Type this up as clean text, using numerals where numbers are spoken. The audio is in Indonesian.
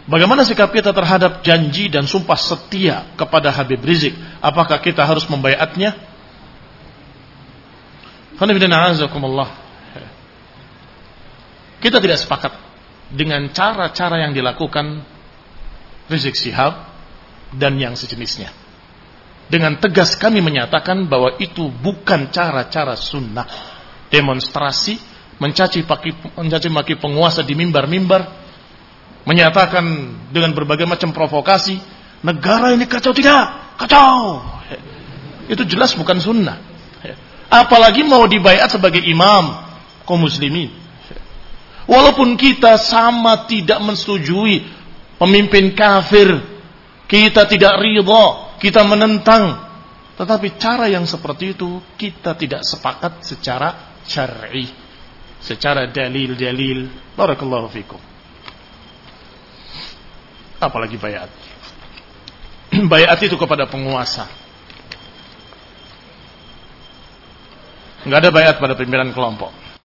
Bagaimana sikap kita terhadap janji dan sumpah setia kepada Habib Rizik? Apakah kita harus membaiatnya? Kita tidak sepakat dengan cara-cara yang dilakukan Rizik Syihab dan yang sejenisnya. Dengan tegas kami menyatakan bahwa itu bukan cara-cara sunnah. Demonstrasi, mencaci maki penguasa di mimbar-mimbar, menyatakan dengan berbagai macam provokasi, negara ini kacau, tidak kacau. Itu jelas bukan sunnah. Apalagi mau dibaiat sebagai imam kaum muslimin. Walaupun kita sama tidak menyetujui pemimpin kafir, kita tidak ridha, kita menentang, tetapi cara yang seperti itu kita tidak sepakat secara syar'i, secara dalil-dalil. Barakallahu fikum. Apalagi bayat. Bayat itu kepada penguasa. Enggak ada bayat pada pimpinan kelompok.